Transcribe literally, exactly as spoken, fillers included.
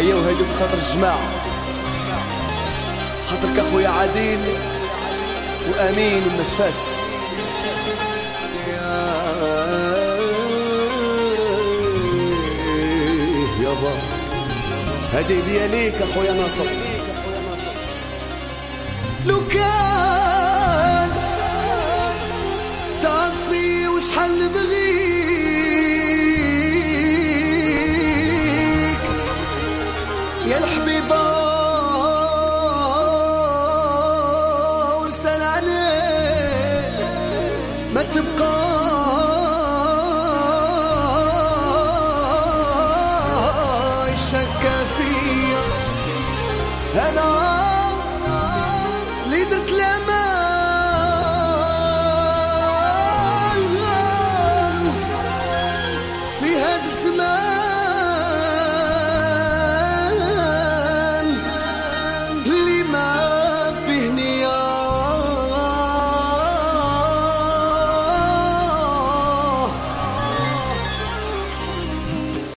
هيا وهيدي بخاطر الجماعة، خاطرك اخويا عادل وامين والناس فاس. يابا هذه هدية ليك اخويا ناصر. لو كان تعرفي وشحال بغيك يا الحبيبة ورسال عليك ما تبقى شك فيا، هذا اللي درت الأمان في هاد الزمان اللي